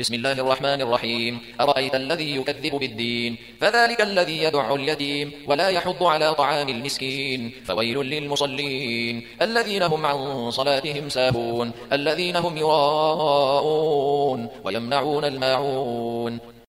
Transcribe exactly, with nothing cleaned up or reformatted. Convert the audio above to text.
بسم الله الرحمن الرحيم. أرأيت الذي يكذب بالدين فذلك الذي يدع اليتيم ولا يحض على طعام المسكين فويل للمصلين الذين هم عن صلاتهم ساهون الذين هم يراءون ويمنعون الماعون